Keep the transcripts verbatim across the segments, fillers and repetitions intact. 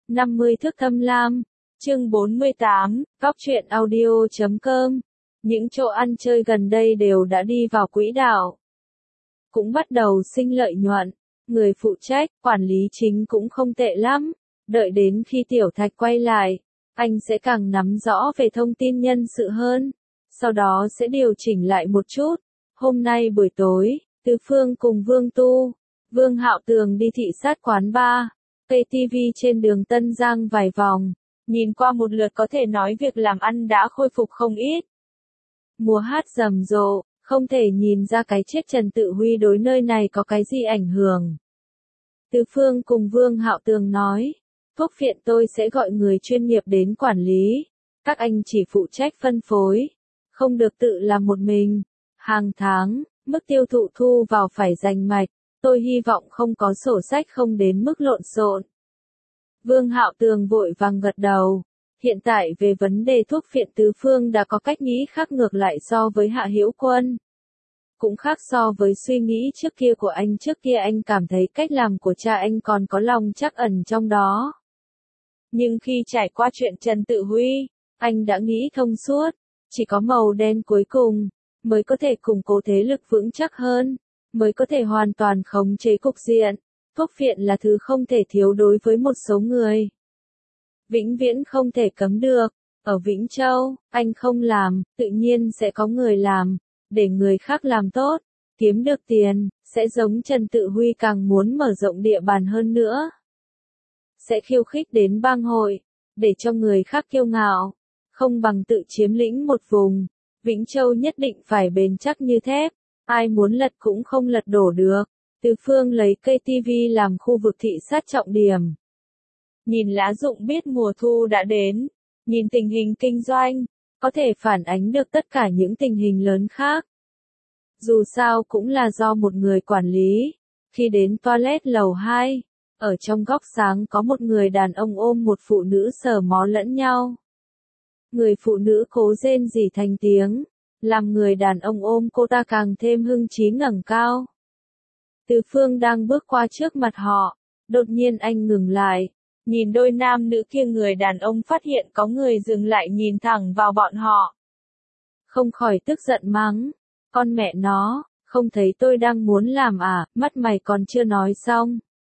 năm mươi thước thâm lam, chương bốn mươi tám, góc truyện audio chấm com. Những chỗ ăn chơi gần đây đều đã đi vào quỹ đạo. Cũng bắt đầu sinh lợi nhuận, người phụ trách, quản lý chính cũng không tệ lắm. Đợi đến khi Tiểu Thạch quay lại, anh sẽ càng nắm rõ về thông tin nhân sự hơn. Sau đó sẽ điều chỉnh lại một chút. Hôm nay buổi tối, Từ Phương cùng Vương Tu, Vương Hạo Tường đi thị sát quán bar, cây ti vi trên đường Tân Giang vài vòng. Nhìn qua một lượt có thể nói việc làm ăn đã khôi phục không ít. Mùa hát rầm rộ, không thể nhìn ra cái chết Trần Tự Huy đối nơi này có cái gì ảnh hưởng. Từ Phương cùng Vương Hạo Tường nói, thuốc phiện tôi sẽ gọi người chuyên nghiệp đến quản lý. Các anh chỉ phụ trách phân phối, không được tự làm một mình. Hàng tháng, mức tiêu thụ thu vào phải rành mạch, tôi hy vọng không có sổ sách không đến mức lộn xộn. Vương Hạo Tường vội vàng gật đầu. Hiện tại về vấn đề thuốc phiện Từ Phương đã có cách nghĩ khác ngược lại so với Hạ Hữu Quân. Cũng khác so với suy nghĩ trước kia của anh. Trước kia anh cảm thấy cách làm của cha anh còn có lòng trắc ẩn trong đó. Nhưng khi trải qua chuyện Trần Tự Huy, anh đã nghĩ thông suốt. Chỉ có màu đen cuối cùng, mới có thể củng cố thế lực vững chắc hơn, mới có thể hoàn toàn khống chế cục diện. Thuốc phiện là thứ không thể thiếu đối với một số người. Vĩnh viễn không thể cấm được. Ở Vĩnh Châu, anh không làm, tự nhiên sẽ có người làm, để người khác làm tốt, kiếm được tiền, sẽ giống Trần Tự Huy càng muốn mở rộng địa bàn hơn nữa. Sẽ khiêu khích đến bang hội, để cho người khác kiêu ngạo, không bằng tự chiếm lĩnh một vùng. Vĩnh Châu nhất định phải bền chắc như thép, ai muốn lật cũng không lật đổ được. Từ Phương lấy cây ti vi làm khu vực thị sát trọng điểm. Nhìn lá rụng biết mùa thu đã đến, nhìn tình hình kinh doanh, có thể phản ánh được tất cả những tình hình lớn khác. Dù sao cũng là do một người quản lý. Khi đến toilet lầu hai, ở trong góc sáng có một người đàn ông ôm một phụ nữ sờ mó lẫn nhau. Người phụ nữ cố rên rỉ thành tiếng, làm người đàn ông ôm cô ta càng thêm hưng trí ngẩng cao. Từ Phương đang bước qua trước mặt họ, đột nhiên anh ngừng lại, nhìn đôi nam nữ kia. Người đàn ông phát hiện có người dừng lại nhìn thẳng vào bọn họ. Không khỏi tức giận mắng, con mẹ nó, không thấy tôi đang muốn làm à, mắt mày còn chưa nói xong.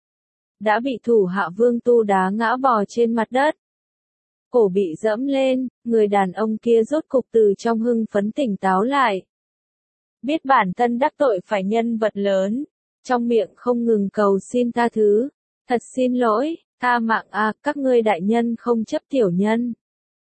Đã bị thủ hạ Vương Tu đá ngã bò trên mặt đất. Cổ bị dẫm lên, người đàn ông kia rốt cục từ trong hưng phấn tỉnh táo lại. Biết bản thân đắc tội phải nhân vật lớn, trong miệng không ngừng cầu xin tha thứ. Thật xin lỗi, tha mạng à, các ngươi đại nhân không chấp tiểu nhân.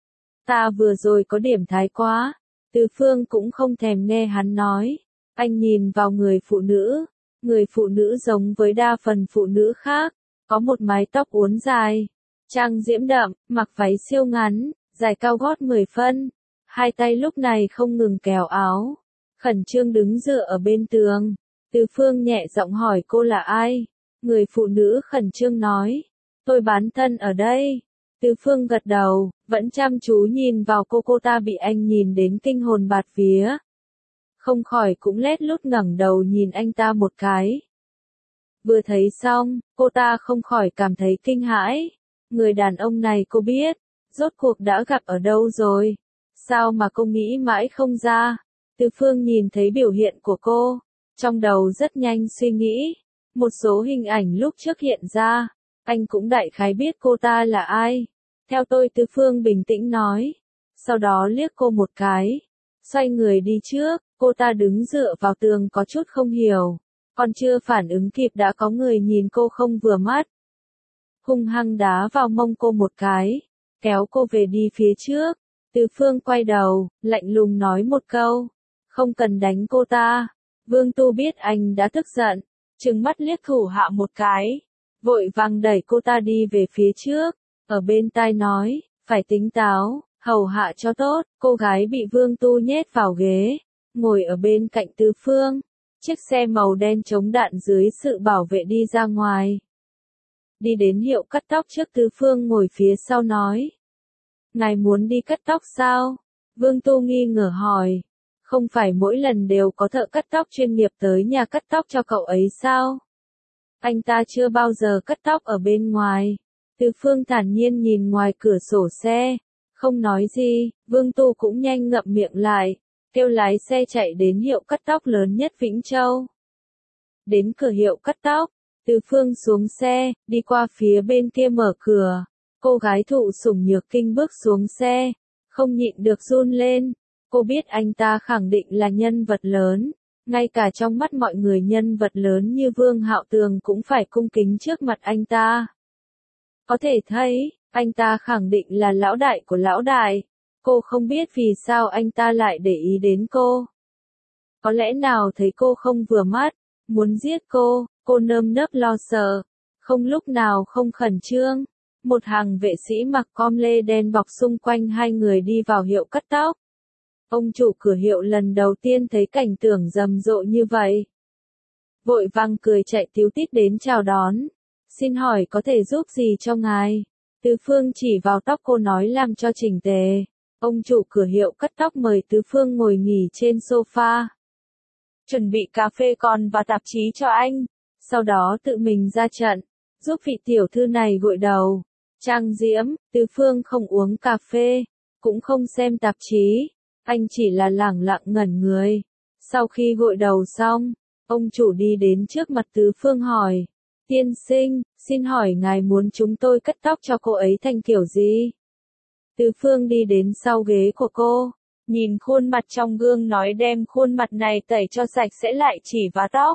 Ta vừa rồi có điểm thái quá. Từ Phương cũng không thèm nghe hắn nói. Anh nhìn vào người phụ nữ. Người phụ nữ giống với đa phần phụ nữ khác, có một mái tóc uốn dài, trang diễm đậm, mặc váy siêu ngắn, dài cao gót mười phân. Hai tay lúc này không ngừng kéo áo, khẩn trương đứng dựa ở bên tường. Từ Phương nhẹ giọng hỏi cô là ai? Người phụ nữ khẩn trương nói, tôi bán thân ở đây. Từ Phương gật đầu, vẫn chăm chú nhìn vào cô. Cô ta bị anh nhìn đến kinh hồn bạt vía. Không khỏi cũng lét lút ngẩng đầu nhìn anh ta một cái. Vừa thấy xong, cô ta không khỏi cảm thấy kinh hãi. Người đàn ông này cô biết, rốt cuộc đã gặp ở đâu rồi? Sao mà cô nghĩ mãi không ra? Từ Phương nhìn thấy biểu hiện của cô, trong đầu rất nhanh suy nghĩ. Một số hình ảnh lúc trước hiện ra, anh cũng đại khái biết cô ta là ai. Theo tôi, Từ Phương bình tĩnh nói. Sau đó liếc cô một cái, xoay người đi trước. Cô ta đứng dựa vào tường có chút không hiểu, còn chưa phản ứng kịp đã có người nhìn cô không vừa mắt. Hung hăng đá vào mông cô một cái, kéo cô về đi phía trước. Từ Phương quay đầu, lạnh lùng nói một câu, không cần đánh cô ta. Vương Tu biết anh đã tức giận, trừng mắt liếc thủ hạ một cái, vội vàng đẩy cô ta đi về phía trước, ở bên tai nói, phải tính táo, hầu hạ cho tốt. Cô gái bị Vương Tu nhét vào ghế, ngồi ở bên cạnh Từ Phương. Chiếc xe màu đen chống đạn dưới sự bảo vệ đi ra ngoài. Đi đến hiệu cắt tóc trước. Từ Phương ngồi phía sau nói, ngài muốn đi cắt tóc sao? Vương Tu nghi ngờ hỏi, không phải mỗi lần đều có thợ cắt tóc chuyên nghiệp tới nhà cắt tóc cho cậu ấy sao? Anh ta chưa bao giờ cắt tóc ở bên ngoài. Từ Phương thản nhiên nhìn ngoài cửa sổ xe, không nói gì, Vương Tu cũng nhanh ngậm miệng lại, kêu lái xe chạy đến hiệu cắt tóc lớn nhất Vĩnh Châu. Đến cửa hiệu cắt tóc, Từ Phương xuống xe, đi qua phía bên kia mở cửa, cô gái thụ sủng nhược kinh bước xuống xe, không nhịn được run lên, cô biết anh ta khẳng định là nhân vật lớn, ngay cả trong mắt mọi người nhân vật lớn như Vương Hạo Tường cũng phải cung kính trước mặt anh ta. Có thể thấy, anh ta khẳng định là lão đại của lão đại, cô không biết vì sao anh ta lại để ý đến cô. Có lẽ nào thấy cô không vừa mắt, muốn giết cô, cô nơm nớp lo sợ, không lúc nào không khẩn trương. Một hàng vệ sĩ mặc com lê đen bọc xung quanh hai người đi vào hiệu cắt tóc. Ông chủ cửa hiệu lần đầu tiên thấy cảnh tượng rầm rộ như vậy. Vội vàng cười chạy tíu tít đến chào đón. Xin hỏi có thể giúp gì cho ngài? Từ Phương chỉ vào tóc cô nói làm cho chỉnh tề. Ông chủ cửa hiệu cắt tóc mời Từ Phương ngồi nghỉ trên sofa. Chuẩn bị cà phê còn và tạp chí cho anh. Sau đó tự mình ra trận, giúp vị tiểu thư này gội đầu. Trang diễm, Từ Phương không uống cà phê, cũng không xem tạp chí, anh chỉ là lẳng lặng ngẩn người. Sau khi gội đầu xong, ông chủ đi đến trước mặt Từ Phương hỏi, tiên sinh, xin hỏi ngài muốn chúng tôi cắt tóc cho cô ấy thành kiểu gì? Từ Phương đi đến sau ghế của cô, nhìn khuôn mặt trong gương nói đem khuôn mặt này tẩy cho sạch sẽ lại chỉ vá tóc.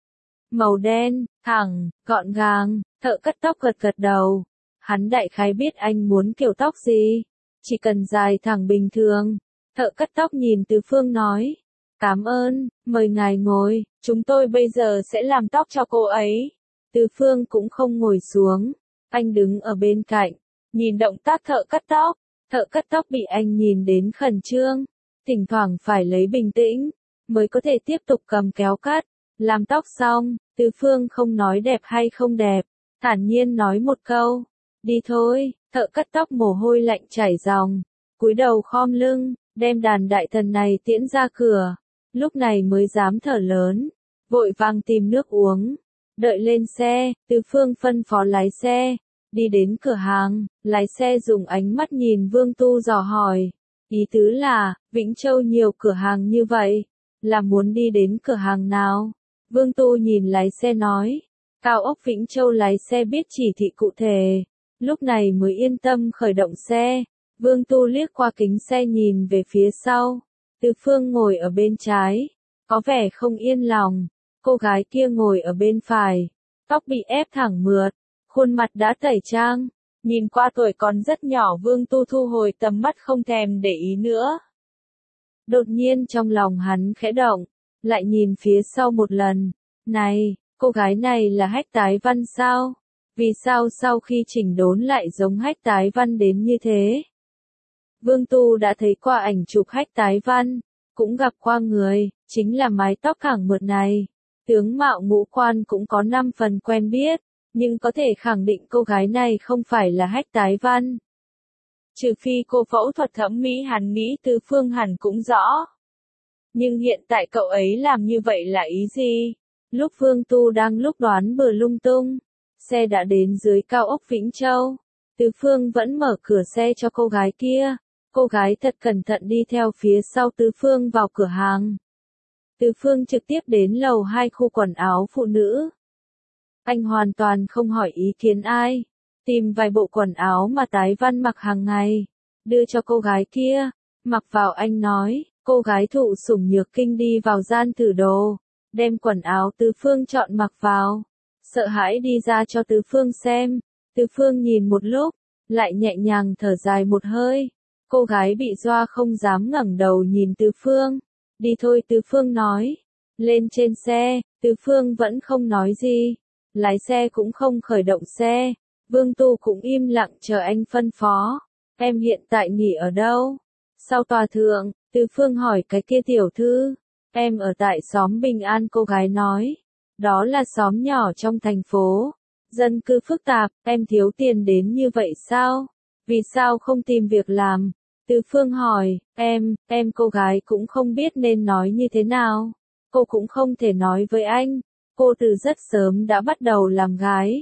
Màu đen, thẳng, gọn gàng, thợ cắt tóc gật gật đầu. Hắn đại khái biết anh muốn kiểu tóc gì, chỉ cần dài thẳng bình thường. Thợ cắt tóc nhìn Từ Phương nói, cảm ơn, mời ngài ngồi, chúng tôi bây giờ sẽ làm tóc cho cô ấy. Từ Phương cũng không ngồi xuống, anh đứng ở bên cạnh, nhìn động tác thợ cắt tóc. Thợ cắt tóc bị anh nhìn đến khẩn trương, thỉnh thoảng phải lấy bình tĩnh, mới có thể tiếp tục cầm kéo cắt. Làm tóc xong, Từ Phương không nói đẹp hay không đẹp, thản nhiên nói một câu. Đi thôi, thợ cắt tóc mồ hôi lạnh chảy ròng, cúi đầu khom lưng, đem đàn đại thần này tiễn ra cửa, lúc này mới dám thở lớn, vội vàng tìm nước uống, đợi lên xe, Từ Phương phân phó lái xe, đi đến cửa hàng, lái xe dùng ánh mắt nhìn Vương Tu dò hỏi, ý tứ là, Vĩnh Châu nhiều cửa hàng như vậy, là muốn đi đến cửa hàng nào? Vương Tu nhìn lái xe nói, Cao ốc Vĩnh Châu lái xe biết chỉ thị cụ thể. Lúc này mới yên tâm khởi động xe, Vương Tu liếc qua kính xe nhìn về phía sau, Từ Phương ngồi ở bên trái, có vẻ không yên lòng, cô gái kia ngồi ở bên phải, tóc bị ép thẳng mượt, khuôn mặt đã tẩy trang, nhìn qua tuổi còn rất nhỏ. Vương Tu thu hồi tầm mắt không thèm để ý nữa. Đột nhiên trong lòng hắn khẽ động, lại nhìn phía sau một lần, này, cô gái này là Hách Tái Văn sao? Vì sao sau khi chỉnh đốn lại giống Hách Tái Văn đến như thế? Vương Tu đã thấy qua ảnh chụp Hách Tái Văn, cũng gặp qua người, chính là mái tóc thẳng mượt này. Tướng mạo ngũ quan cũng có năm phần quen biết, nhưng có thể khẳng định cô gái này không phải là Hách Tái Văn. Trừ phi cô phẫu thuật thẩm mỹ, hắn nghĩ Từ Phương hẳn cũng rõ. Nhưng hiện tại cậu ấy làm như vậy là ý gì? Lúc Vương Tu đang lúc đoán bừa lung tung, xe đã đến dưới cao ốc Vĩnh Châu. Từ Phương vẫn mở cửa xe cho cô gái kia. Cô gái thật cẩn thận đi theo phía sau Từ Phương vào cửa hàng. Từ Phương trực tiếp đến lầu hai khu quần áo phụ nữ. Anh hoàn toàn không hỏi ý kiến ai. Tìm vài bộ quần áo mà Tái Văn mặc hàng ngày. Đưa cho cô gái kia. Mặc vào anh nói. Cô gái thụ sủng nhược kinh đi vào gian thử đồ. Đem quần áo Từ Phương chọn mặc vào. Sợ hãi đi ra cho Từ Phương xem. Từ Phương nhìn một lúc. Lại nhẹ nhàng thở dài một hơi. Cô gái bị dọa không dám ngẩng đầu nhìn Từ Phương. Đi thôi, Từ Phương nói. Lên trên xe, Từ Phương vẫn không nói gì. Lái xe cũng không khởi động xe. Vương Tu cũng im lặng chờ anh phân phó. Em hiện tại nghỉ ở đâu? Sau tòa thượng, Từ Phương hỏi cái kia tiểu thư. Em ở tại xóm Bình An, cô gái nói. Đó là xóm nhỏ trong thành phố. Dân cư phức tạp, em thiếu tiền đến như vậy sao? Vì sao không tìm việc làm? Từ Phương hỏi, em, em cô gái cũng không biết nên nói như thế nào. Cô cũng không thể nói với anh. Cô từ rất sớm đã bắt đầu làm gái.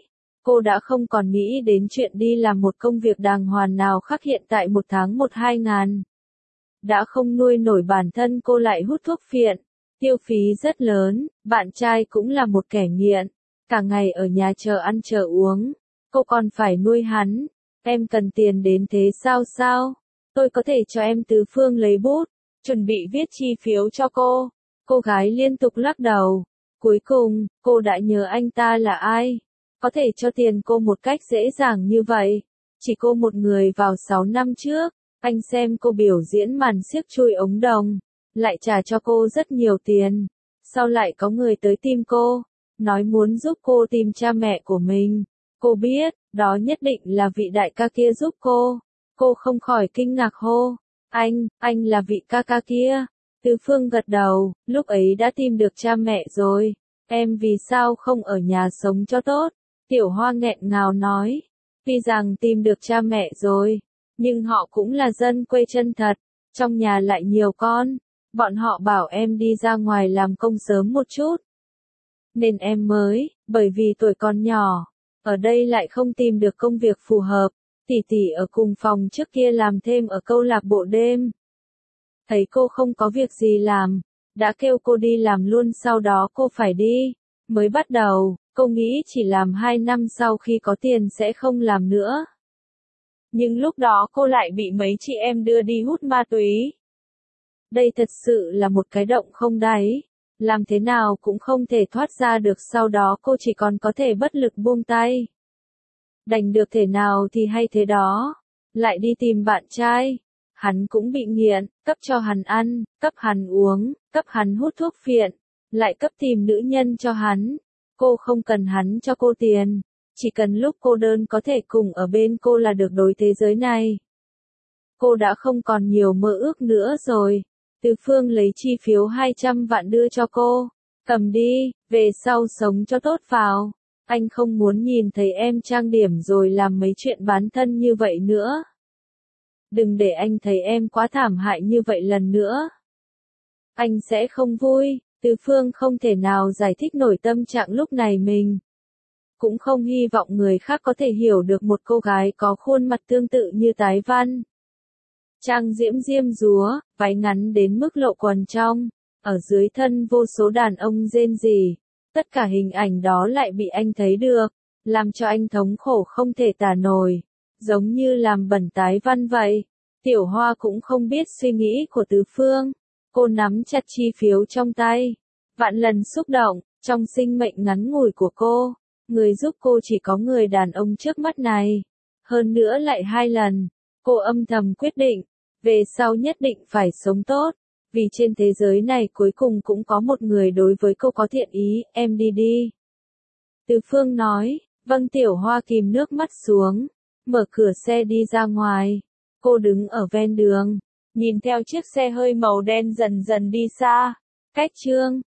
Cô đã không còn nghĩ đến chuyện đi làm một công việc đàng hoàng nào khác hiện tại một tháng một hai ngàn. Đã không nuôi nổi bản thân cô lại hút thuốc phiện, tiêu phí rất lớn, bạn trai cũng là một kẻ nghiện, cả ngày ở nhà chờ ăn chờ uống, cô còn phải nuôi hắn, em cần tiền đến thế sao sao? Tôi có thể cho em Tứ Phương lấy bút, chuẩn bị viết chi phiếu cho cô. Cô gái liên tục lắc đầu. Cuối cùng, cô đã nhớ anh ta là ai. Có thể cho tiền cô một cách dễ dàng như vậy. Chỉ cô một người vào sáu năm trước, anh xem cô biểu diễn màn xiếc chui ống đồng, lại trả cho cô rất nhiều tiền. Sau lại có người tới tìm cô, nói muốn giúp cô tìm cha mẹ của mình. Cô biết, đó nhất định là vị đại ca kia giúp cô. Cô không khỏi kinh ngạc hô. Anh, anh là vị ca ca kia. Tứ Phương gật đầu, lúc ấy đã tìm được cha mẹ rồi. Em vì sao không ở nhà sống cho tốt? Tiểu Hoa nghẹn ngào nói. Tuy rằng tìm được cha mẹ rồi, nhưng họ cũng là dân quê chân thật. Trong nhà lại nhiều con. Bọn họ bảo em đi ra ngoài làm công sớm một chút. Nên em mới, bởi vì tuổi còn nhỏ, ở đây lại không tìm được công việc phù hợp. Tỷ tỷ ở cùng phòng trước kia làm thêm ở câu lạc bộ đêm. Thấy cô không có việc gì làm, đã kêu cô đi làm luôn, sau đó cô phải đi. Mới bắt đầu, cô nghĩ chỉ làm hai năm sau khi có tiền sẽ không làm nữa. Nhưng lúc đó cô lại bị mấy chị em đưa đi hút ma túy. Đây thật sự là một cái động không đáy. Làm thế nào cũng không thể thoát ra được, sau đó cô chỉ còn có thể bất lực buông tay. Đành được thế nào thì hay thế đó. Lại đi tìm bạn trai. Hắn cũng bị nghiện, cấp cho hắn ăn, cấp hắn uống, cấp hắn hút thuốc phiện, lại cấp tìm nữ nhân cho hắn. Cô không cần hắn cho cô tiền, chỉ cần lúc cô đơn có thể cùng ở bên cô là được. Đối thế giới này, cô đã không còn nhiều mơ ước nữa rồi. Tứ Phương lấy chi phiếu hai trăm vạn đưa cho cô. Cầm đi, về sau sống cho tốt vào. Anh không muốn nhìn thấy em trang điểm rồi làm mấy chuyện bán thân như vậy nữa. Đừng để anh thấy em quá thảm hại như vậy lần nữa. Anh sẽ không vui. Tứ Phương không thể nào giải thích nổi tâm trạng lúc này mình. Cũng không hy vọng người khác có thể hiểu được một cô gái có khuôn mặt tương tự như Tái Văn. Trang diễm diêm dúa, váy ngắn đến mức lộ quần trong, ở dưới thân vô số đàn ông rên rỉ. Tất cả hình ảnh đó lại bị anh thấy được, làm cho anh thống khổ không thể tả nổi, giống như làm bẩn Tái Văn vậy. Tiểu Hoa cũng không biết suy nghĩ của Tứ Phương, cô nắm chặt chi phiếu trong tay, vạn lần xúc động, trong sinh mệnh ngắn ngủi của cô, người giúp cô chỉ có người đàn ông trước mắt này, hơn nữa lại hai lần. Cô âm thầm quyết định, về sau nhất định phải sống tốt, vì trên thế giới này cuối cùng cũng có một người đối với cô có thiện ý. Em đi đi. Tứ Phương nói. Vâng. Tiểu Hoa kìm nước mắt xuống, mở cửa xe đi ra ngoài. Cô đứng ở ven đường, nhìn theo chiếc xe hơi màu đen dần dần đi xa. Cách chương